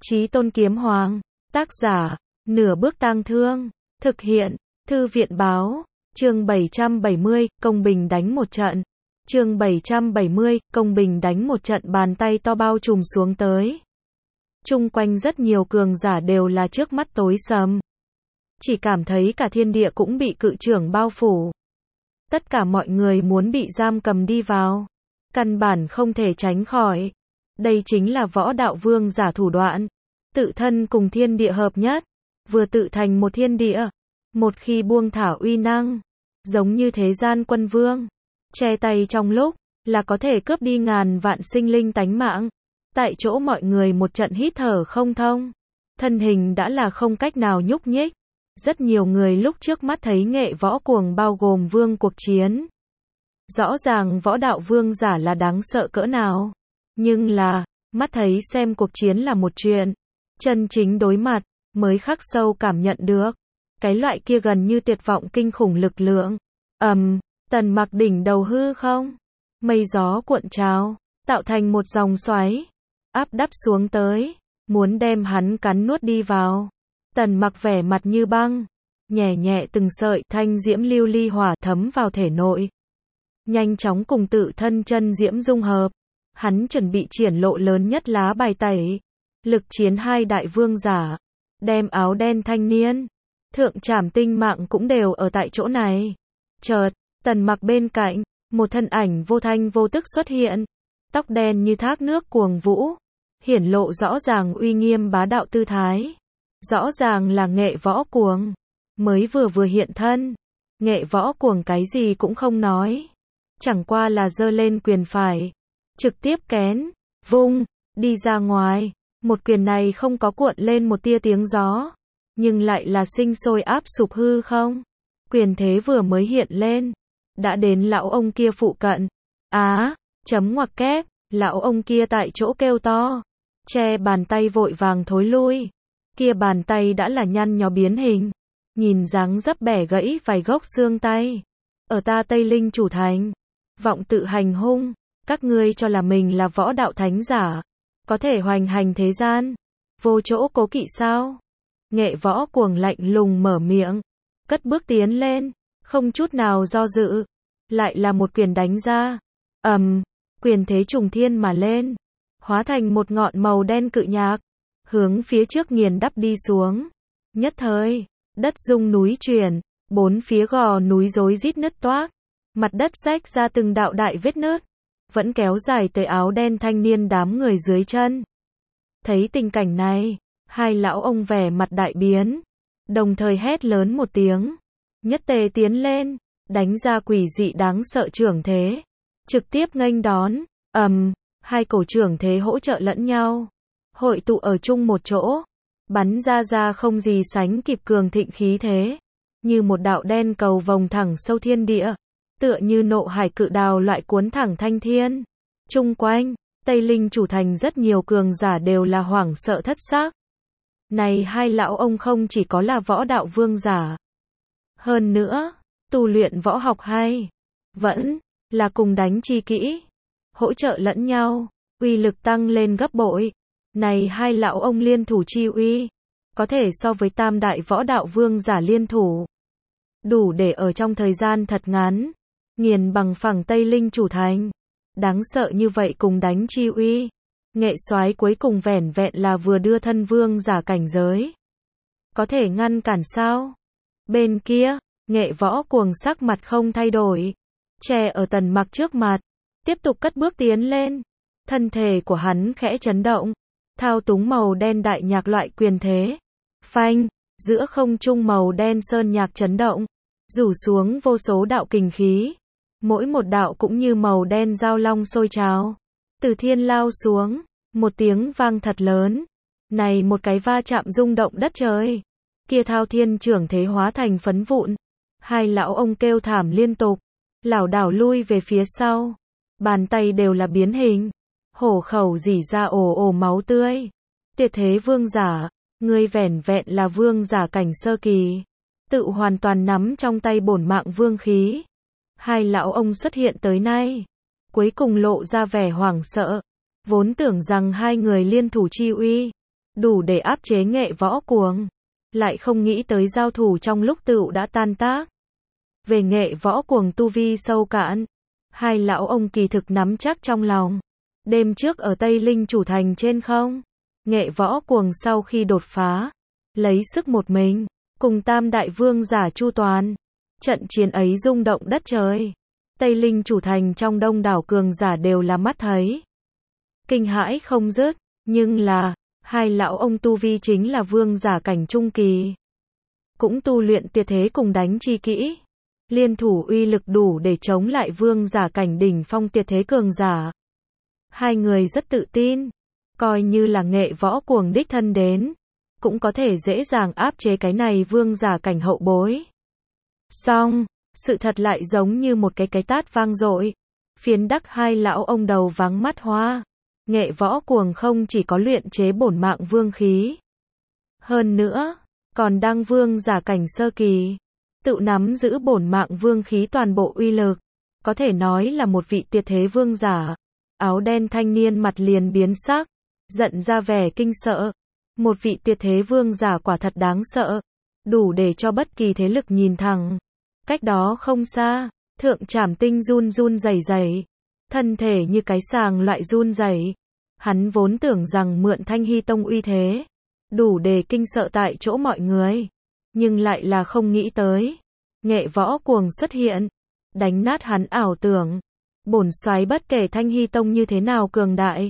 Chí Tôn Kiếm Hoàng, tác giả, Nửa Bước Tang Thương, thực hiện, Thư viện Báo, chương 770, công bình đánh một trận. Chương 770, công bình đánh một trận, bàn tay to bao trùm xuống tới. Chung quanh rất nhiều cường giả đều là trước mắt tối sầm. Chỉ cảm thấy cả thiên địa cũng bị cự trưởng bao phủ. Tất cả mọi người muốn bị giam cầm đi vào. Căn bản không thể tránh khỏi. Đây chính là võ đạo vương giả thủ đoạn. Tự thân cùng thiên địa hợp nhất. Vừa tự thành một thiên địa. Một khi buông thả uy năng. Giống như thế gian quân vương. Che tay trong lúc, là có thể cướp đi ngàn vạn sinh linh tánh mạng. Tại chỗ mọi người một trận hít thở không thông. Thân hình đã là không cách nào nhúc nhích. Rất nhiều người lúc trước mắt thấy nghệ võ cuồng bao gồm vương cuộc chiến. Rõ ràng võ đạo vương giả là đáng sợ cỡ nào. Nhưng là, mắt thấy xem cuộc chiến là một chuyện. Chân chính đối mặt, mới khắc sâu cảm nhận được. Cái loại kia gần như tuyệt vọng kinh khủng lực lượng. Tần Mặc đỉnh đầu hư không. Mây gió cuộn trào, tạo thành một dòng xoáy. Áp đắp xuống tới, muốn đem hắn cắn nuốt đi vào. Tần Mặc vẻ mặt như băng, nhẹ nhẹ từng sợi thanh diễm lưu ly hỏa thấm vào thể nội. Nhanh chóng cùng tự thân chân diễm dung hợp. Hắn chuẩn bị triển lộ lớn nhất lá bài tẩy. Lực chiến hai đại vương giả. Đem áo đen thanh niên, thượng trảm tinh mạng cũng đều ở tại chỗ này. Chợt, Tần Mặc bên cạnh, một thân ảnh vô thanh vô tức xuất hiện. Tóc đen như thác nước cuồng vũ. Hiển lộ rõ ràng uy nghiêm bá đạo tư thái. Rõ ràng là nghệ võ cuồng. Mới vừa hiện thân. Nghệ võ cuồng cái gì cũng không nói. Chẳng qua là giơ lên quyền phải. Trực tiếp kén, vung, đi ra ngoài. Một quyền này không có cuộn lên một tia tiếng gió. Nhưng lại là sinh sôi áp sụp hư không. Quyền thế vừa mới hiện lên. Đã đến lão ông kia phụ cận. Chấm ngoặc kép. Lão ông kia tại chỗ kêu to. Che bàn tay vội vàng thối lui. Kia bàn tay đã là nhăn nhó biến hình. Nhìn dáng dấp bẻ gãy vài gốc xương tay. Ở ta Tây Linh chủ thành. Vọng tự hành hung. Các ngươi cho là mình là võ đạo thánh giả. Có thể hoành hành thế gian. Vô chỗ cố kỵ sao? Nghệ võ cuồng lạnh lùng mở miệng. Cất bước tiến lên. Không chút nào do dự. Lại là một quyền đánh ra. Quyền thế trùng thiên mà lên. Hóa thành một ngọn màu đen cự nhạc. Hướng phía trước nghiền đắp đi xuống. Nhất thời, đất rung núi chuyển. Bốn phía gò núi rối rít nứt toác. Mặt đất rách ra từng đạo đại vết nứt. Vẫn kéo dài tới áo đen thanh niên đám người dưới chân. Thấy tình cảnh này, hai lão ông vẻ mặt đại biến. Đồng thời hét lớn một tiếng. Nhất tề tiến lên, đánh ra quỷ dị đáng sợ trưởng thế. Trực tiếp nghênh đón. Hai cổ trưởng thế hỗ trợ lẫn nhau. Hội tụ ở chung một chỗ. Bắn ra không gì sánh kịp cường thịnh khí thế. Như một đạo đen cầu vòng thẳng sâu thiên địa. Tựa như nộ hải cự đào loại cuốn thẳng thanh thiên. Chung quanh, Tây Linh chủ thành rất nhiều cường giả đều là hoảng sợ thất xác. Này hai lão ông không chỉ có là võ đạo vương giả. Hơn nữa, tu luyện võ học hay. Vẫn là cùng đánh chi kỹ. Hỗ trợ lẫn nhau, uy lực tăng lên gấp bội. Này hai lão ông liên thủ chi uy. Có thể so với tam đại võ đạo vương giả liên thủ. Đủ để ở trong thời gian thật ngắn. Nghiền bằng phẳng Tây Linh chủ thành. Đáng sợ như vậy cùng đánh chi uy. Nghệ soái cuối cùng vẻn vẹn là vừa đưa thân vương giả cảnh giới. Có thể ngăn cản sao? Bên kia, nghệ võ cuồng sắc mặt không thay đổi. Che ở Tần Mặc trước mặt. Tiếp tục cất bước tiến lên. Thân thể của hắn khẽ chấn động. Thao túng màu đen đại nhạc loại quyền thế. Phanh, giữa không trung màu đen sơn nhạc chấn động. Rủ xuống vô số đạo kình khí. Mỗi một đạo cũng như màu đen dao long sôi trào. Từ thiên lao xuống. Một tiếng vang thật lớn. Này một cái va chạm rung động đất trời. Kia thao thiên trưởng thế hóa thành phấn vụn. Hai lão ông kêu thảm liên tục. Lảo đảo lui về phía sau. Bàn tay đều là biến hình. Hổ khẩu rỉ ra ồ ồ máu tươi. Tuyệt thế vương giả. Ngươi vẻn vẹn là vương giả cảnh sơ kỳ. Tự hoàn toàn nắm trong tay bổn mạng vương khí. Hai lão ông xuất hiện tới nay. Cuối cùng lộ ra vẻ hoảng sợ. Vốn tưởng rằng hai người liên thủ chi uy. đủ để áp chế Nghệ Võ Cuồng. Lại không nghĩ tới giao thủ trong lúc tựu đã tan tác. Về Nghệ Võ Cuồng tu vi sâu cạn, hai lão ông kỳ thực nắm chắc trong lòng. Đêm trước ở Tây Linh Chủ Thành trên không, Nghệ Võ Cuồng sau khi đột phá, lấy sức một mình, cùng Tam Đại Vương giả chu toàn. Trận chiến ấy rung động đất trời. Tây Linh Chủ Thành trong đông đảo cường giả đều là mắt thấy. Kinh hãi không dứt, nhưng là, hai lão ông tu vi chính là vương giả cảnh trung kỳ. Cũng tu luyện tuyệt thế cùng đánh chi kỹ. Liên thủ uy lực đủ để chống lại vương giả cảnh đỉnh phong tuyệt thế cường giả. Hai người rất tự tin, coi như là Nghệ Võ Cuồng đích thân đến, cũng có thể dễ dàng áp chế cái này vương giả cảnh hậu bối. Song, sự thật lại giống như một cái tát vang dội, phiến đắc hai lão ông đầu váng mắt hoa. Nghệ Võ Cuồng không chỉ có luyện chế bổn mạng vương khí, hơn nữa, còn đang vương giả cảnh sơ kỳ, tự nắm giữ bổn mạng vương khí toàn bộ uy lực, có thể nói là một vị tuyệt thế vương giả. Áo đen thanh niên mặt liền biến sắc, giận ra vẻ kinh sợ. Một vị tuyệt thế vương giả quả thật đáng sợ, đủ để cho bất kỳ thế lực nhìn thẳng. Cách đó không xa, Thượng Trảm Tinh run run rẩy rẩy, thân thể như cái sàng loại run rẩy. Hắn vốn tưởng rằng mượn Thanh Hy Tông uy thế, đủ để kinh sợ tại chỗ mọi người, nhưng lại là không nghĩ tới. Nghệ Võ Cuồng xuất hiện, đánh nát hắn ảo tưởng. Bổn soái bất kể Thanh Hy Tông như thế nào cường đại,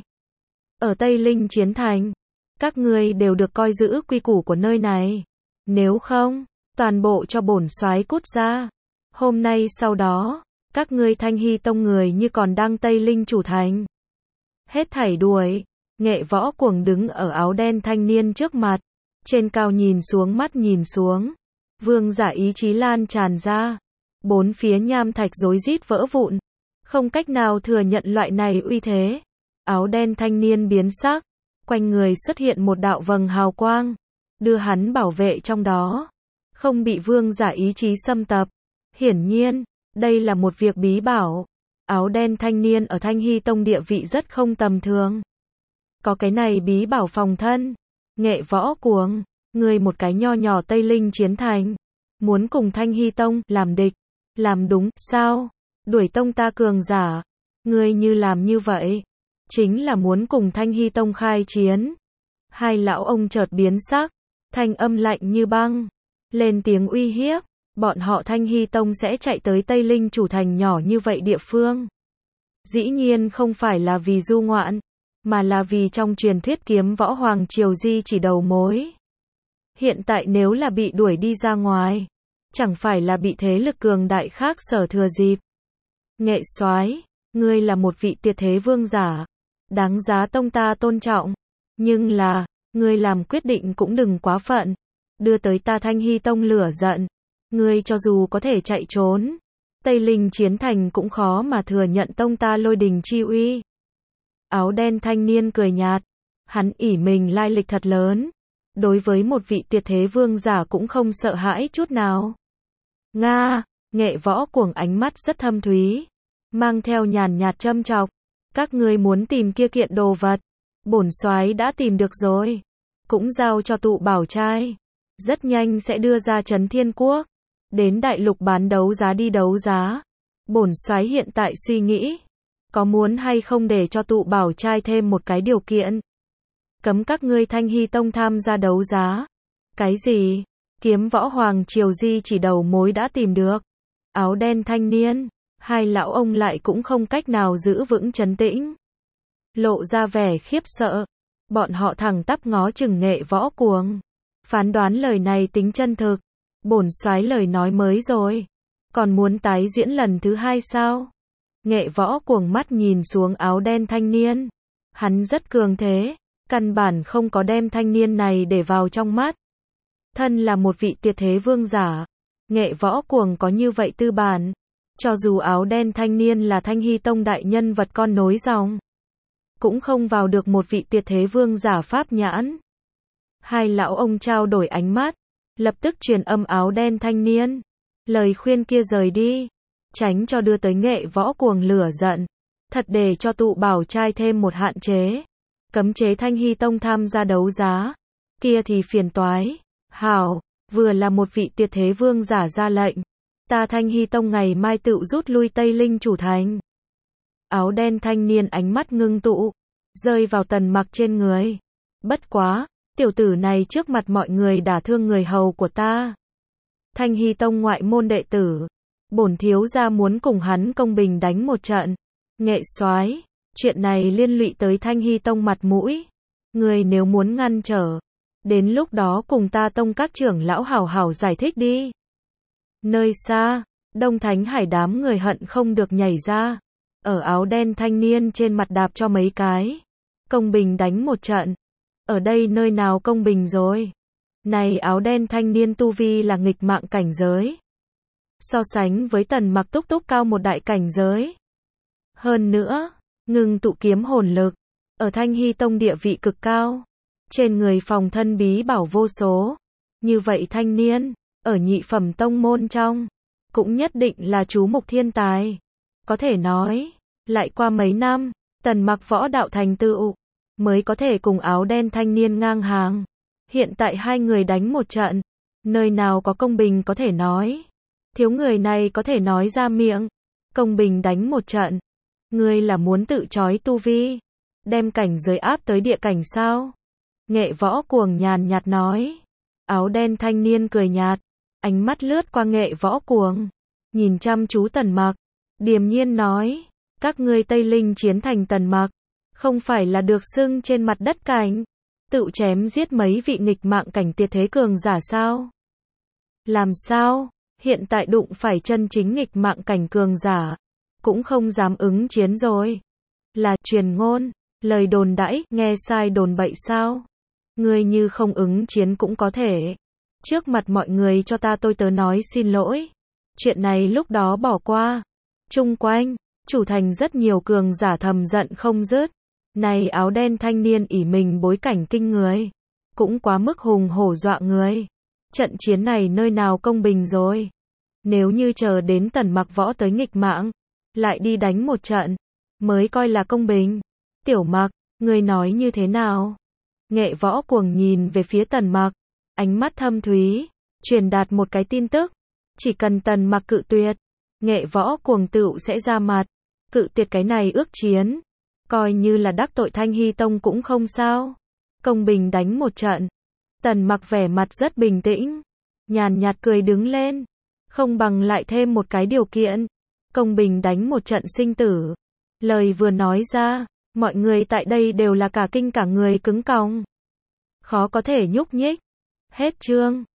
ở Tây Linh Chiến Thành, các ngươi đều được coi giữ quy củ của nơi này. Nếu không, toàn bộ cho bổn soái cút ra. Hôm nay sau đó, các ngươi Thanh Hy Tông người như còn đang Tây Linh Chủ Thành. Hết thảy đuổi. Nghệ Võ Cuồng đứng ở áo đen thanh niên trước mặt, trên cao nhìn xuống, mắt nhìn xuống, vương giả ý chí lan tràn ra, bốn phía nham thạch rối rít vỡ vụn, không cách nào thừa nhận loại này uy thế. Áo đen thanh niên biến sắc, quanh người xuất hiện một đạo vầng hào quang, đưa hắn bảo vệ trong đó, không bị vương giả ý chí xâm tập. Hiển nhiên, đây là một việc bí bảo. Áo đen thanh niên ở Thanh Hy Tông địa vị rất không tầm thường. Có cái này bí bảo phòng thân. Nghệ Võ Cuồng, ngươi một cái nho nhỏ Tây Linh Chiến Thành, muốn cùng Thanh Hy Tông làm địch, làm đúng sao? Đuổi tông ta cường giả, ngươi như làm như vậy, chính là muốn cùng Thanh Hy Tông khai chiến. Hai lão ông chợt biến sắc, thanh âm lạnh như băng, lên tiếng uy hiếp. Bọn họ Thanh Hy Tông sẽ chạy tới Tây Linh Chủ Thành nhỏ như vậy địa phương. Dĩ nhiên không phải là vì du ngoạn, mà là vì trong truyền thuyết Kiếm Võ Hoàng Triều di chỉ đầu mối. Hiện tại nếu là bị đuổi đi ra ngoài, chẳng phải là bị thế lực cường đại khác sở thừa dịp. Nghệ soái, ngươi là một vị tuyệt thế vương giả, đáng giá tông ta tôn trọng, nhưng là, ngươi làm quyết định cũng đừng quá phận, đưa tới ta Thanh Hy Tông lửa giận. Ngươi cho dù có thể chạy trốn, Tây Linh Chiến Thành cũng khó mà thừa nhận tông ta Lôi Đình chi uy. Áo đen thanh niên cười nhạt, hắn ỷ mình lai lịch thật lớn, đối với một vị tuyệt thế vương giả cũng không sợ hãi chút nào. Nga, Nghệ Võ Cuồng ánh mắt rất thâm thúy, mang theo nhàn nhạt châm chọc, các ngươi muốn tìm kia kiện đồ vật, bổn soái đã tìm được rồi, cũng giao cho tụ bảo trai, rất nhanh sẽ đưa ra Trấn Thiên Quốc, đến đại lục bán đấu giá đi đấu giá. Bổn soái hiện tại suy nghĩ, có muốn hay không để cho tụ bảo trai thêm một cái điều kiện, cấm các ngươi Thanh Hy Tông tham gia đấu giá. Cái gì? Kiếm Võ Hoàng Triều di chỉ đầu mối đã tìm được. Áo đen thanh niên, hai lão ông lại cũng không cách nào giữ vững trấn tĩnh, lộ ra vẻ khiếp sợ. Bọn họ thẳng tắp ngó chừng Nghệ Võ Cuồng, phán đoán lời này tính chân thực. Bổn soái lời nói mới rồi, còn muốn tái diễn lần thứ hai sao? Nghệ Võ Cuồng mắt nhìn xuống áo đen thanh niên, hắn rất cường thế, căn bản không có đem thanh niên này để vào trong mắt. Thân là một vị tuyệt thế vương giả, Nghệ Võ Cuồng có như vậy tư bản, cho dù áo đen thanh niên là Thanh Hy Tông đại nhân vật con nối dòng, cũng không vào được một vị tuyệt thế vương giả pháp nhãn. Hai lão ông trao đổi ánh mắt, lập tức truyền âm áo đen thanh niên, lời khuyên kia rời đi, tránh cho đưa tới Nghệ Võ Cuồng lửa giận, thật để cho tụ bảo trai thêm một hạn chế, cấm chế Thanh Hy Tông tham gia đấu giá. kia thì phiền toái. Hảo, vừa là một vị tuyệt thế vương giả ra lệnh. Ta Thanh Hy Tông ngày mai tựu rút lui Tây Linh chủ thành. Áo đen thanh niên ánh mắt ngưng tụ, rơi vào Tần Mặc trên người. Bất quá, tiểu tử này trước mặt mọi người đả thương người hầu của ta. Thanh Hy Tông ngoại môn đệ tử, bổn thiếu gia muốn cùng hắn công bình đánh một trận. Nghệ soái, chuyện này liên lụy tới Thanh Hy Tông mặt mũi. Người nếu muốn ngăn trở, đến lúc đó cùng ta tông các trưởng lão hảo hảo giải thích đi. Nơi xa, Đông Thánh Hải đám người hận không được nhảy ra. Ở áo đen thanh niên trên mặt đạp cho mấy cái. Công bình đánh một trận. Ở đây nơi nào công bình rồi? Này áo đen thanh niên tu vi là nghịch mạng cảnh giới. So sánh với Tần Mặc túc túc cao một đại cảnh giới. Hơn nữa, ngừng tụ kiếm hồn lực. Ở Thanh Hy Tông địa vị cực cao. Trên người phòng thân bí bảo vô số. Như vậy thanh niên, ở nhị phẩm tông môn trong, cũng nhất định là chú mục thiên tài. Có thể nói, lại qua mấy năm, Tần Mặc võ đạo thành tựu, mới có thể cùng áo đen thanh niên ngang hàng. Hiện tại hai người đánh một trận, nơi nào có công bình có thể nói. Thiếu người này có thể nói ra miệng, công bình đánh một trận. Ngươi là muốn tự trói tu vi, đem cảnh giới áp tới địa cảnh sao? Nghệ Võ Cuồng nhàn nhạt nói. Áo đen thanh niên cười nhạt, ánh mắt lướt qua Nghệ Võ Cuồng, nhìn chăm chú Tần Mặc, điềm nhiên nói, các ngươi Tây Linh chiến thành Tần Mặc, không phải là được xưng trên mặt đất cảnh, tự chém giết mấy vị nghịch mạng cảnh tuyệt thế cường giả sao? Làm sao? Hiện tại đụng phải chân chính nghịch mạng cảnh cường giả, cũng không dám ứng chiến rồi. Là truyền ngôn, lời đồn đãi, nghe sai đồn bậy sao? Ngươi như không ứng chiến cũng có thể. Trước mặt mọi người cho tôi tớ nói xin lỗi. Chuyện này lúc đó bỏ qua. Chung quanh, chủ thành rất nhiều cường giả thầm giận không dứt. Này áo đen thanh niên ỷ mình bối cảnh kinh người. Cũng quá mức hùng hổ dọa người. Trận chiến này nơi nào công bình rồi. Nếu như chờ đến Tần Mặc võ tới nghịch mạng, lại đi đánh một trận, mới coi là công bình. Tiểu Mặc, ngươi nói như thế nào? Nghệ Võ Cuồng nhìn về phía Tần Mặc, ánh mắt thâm thúy, truyền đạt một cái tin tức. Chỉ cần Tần Mặc cự tuyệt, Nghệ Võ Cuồng tựu sẽ ra mặt, cự tuyệt cái này ước chiến. Coi như là đắc tội Thanh Hy Tông cũng không sao. Công bình đánh một trận. Tần Mặc vẻ mặt rất bình tĩnh, nhàn nhạt cười đứng lên. Không bằng lại thêm một cái điều kiện. Công bình đánh một trận sinh tử. Lời vừa nói ra, mọi người tại đây đều là cả kinh cả người cứng còng. Khó có thể nhúc nhích. Hết chương.